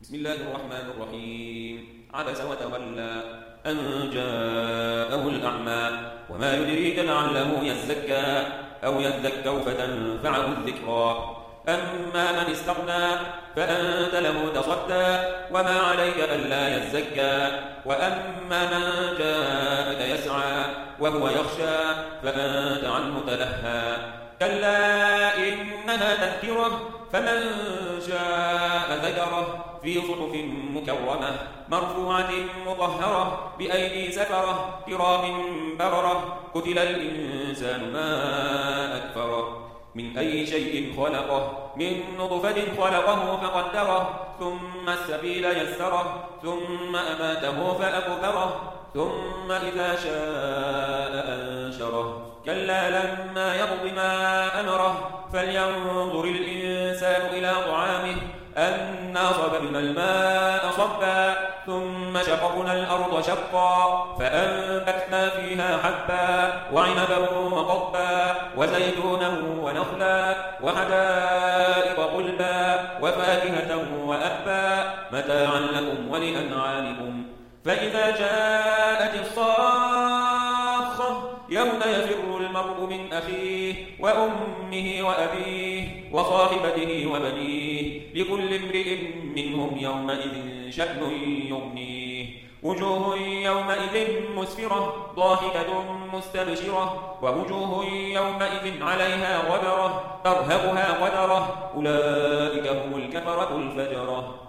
بسم الله الرحمن الرحيم. عبس وتولى أن جاءه الأعمى وما يدريك لعله يزكى أو يذكر فتنفعه الذكرى. أما من استغنى فأنت له تصدى وما عليك ألا يزكى. وأما من جاءك يسعى وهو يخشى فأنت عنه تلهى. كلا إنها تذكرة فمن شاء ذكره في صحف مكرمة مرفوعة مطهرة بأيدي سفرة كرام بررة. قتل الإنسان ما أكفره من أي شيء خلقه من نطفة خلقه فقدره ثم السبيل يسره ثم أماته فأكبره ثم إذا شاء أنشره. كلا لما يقض ما أمره فلينظر الإنسان إلى طعامه أنا صببنا الماء صبا ثم شققنا الأرض شقا فأنبتنا فيها حبا وعنبا وقضبا وزيتونا ونخلا وحدائق غلبا وفاكهة وأبا متاعا لكم ولأنعامكم. فإذا جاءت الصاخة يوم يفر المرء من أخيه وأمه وأبيه وصاحبته وبنيه لكل امرئ منهم يومئذ شأن يغنيه. وجوه يومئذ مسفرة ضاحكة مستبشرة ووجوه يومئذ عليها غبرة ترهقها قدرة. أولئك هم الكفرة الفجرة.